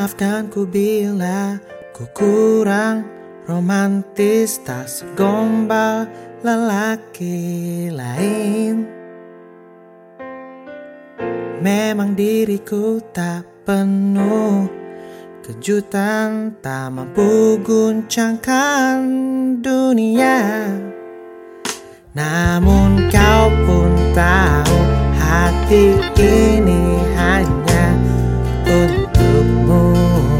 Maafkan ku bila ku kurang romantis, tak segombal lelaki lain. Memang diriku tak penuh kejutan, tak mampu guncangkan dunia. Namun kau pun tahu hati ini hanya untukmu.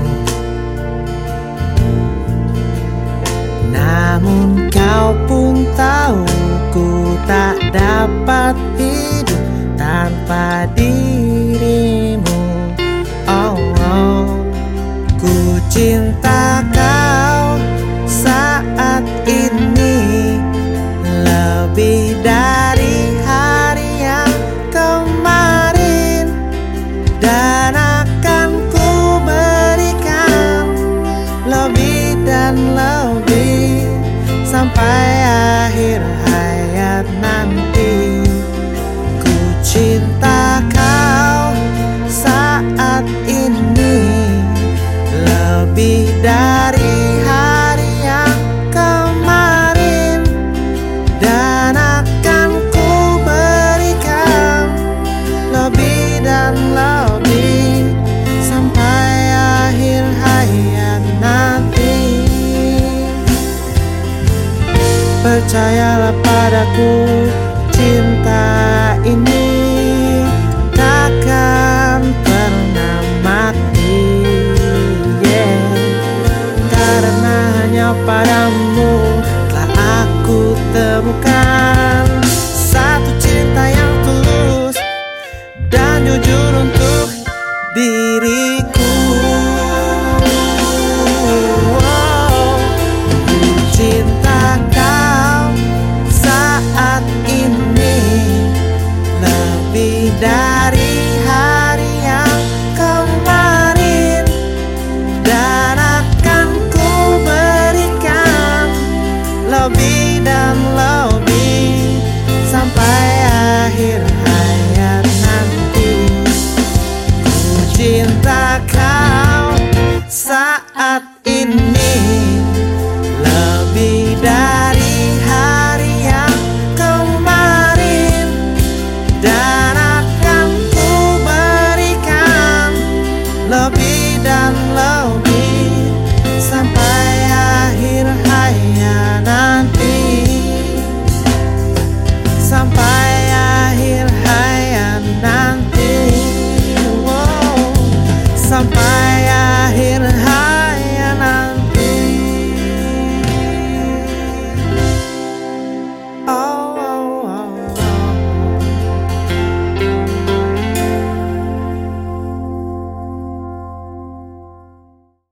Namun kau pun tahu ku tak dapat hidup tanpa dirimu. Oh, oh. Ku cinta kau saat ini lebih dari hari yang kemarin, dan akan ku berikan lebih dan lebih sampai akhir hayat nanti. Ku cinta kau saat ini lebih dari hari yang kemarin, dan akan ku berikan lebih dan lebih sampai akhir hayat nanti. Percayalah padaku,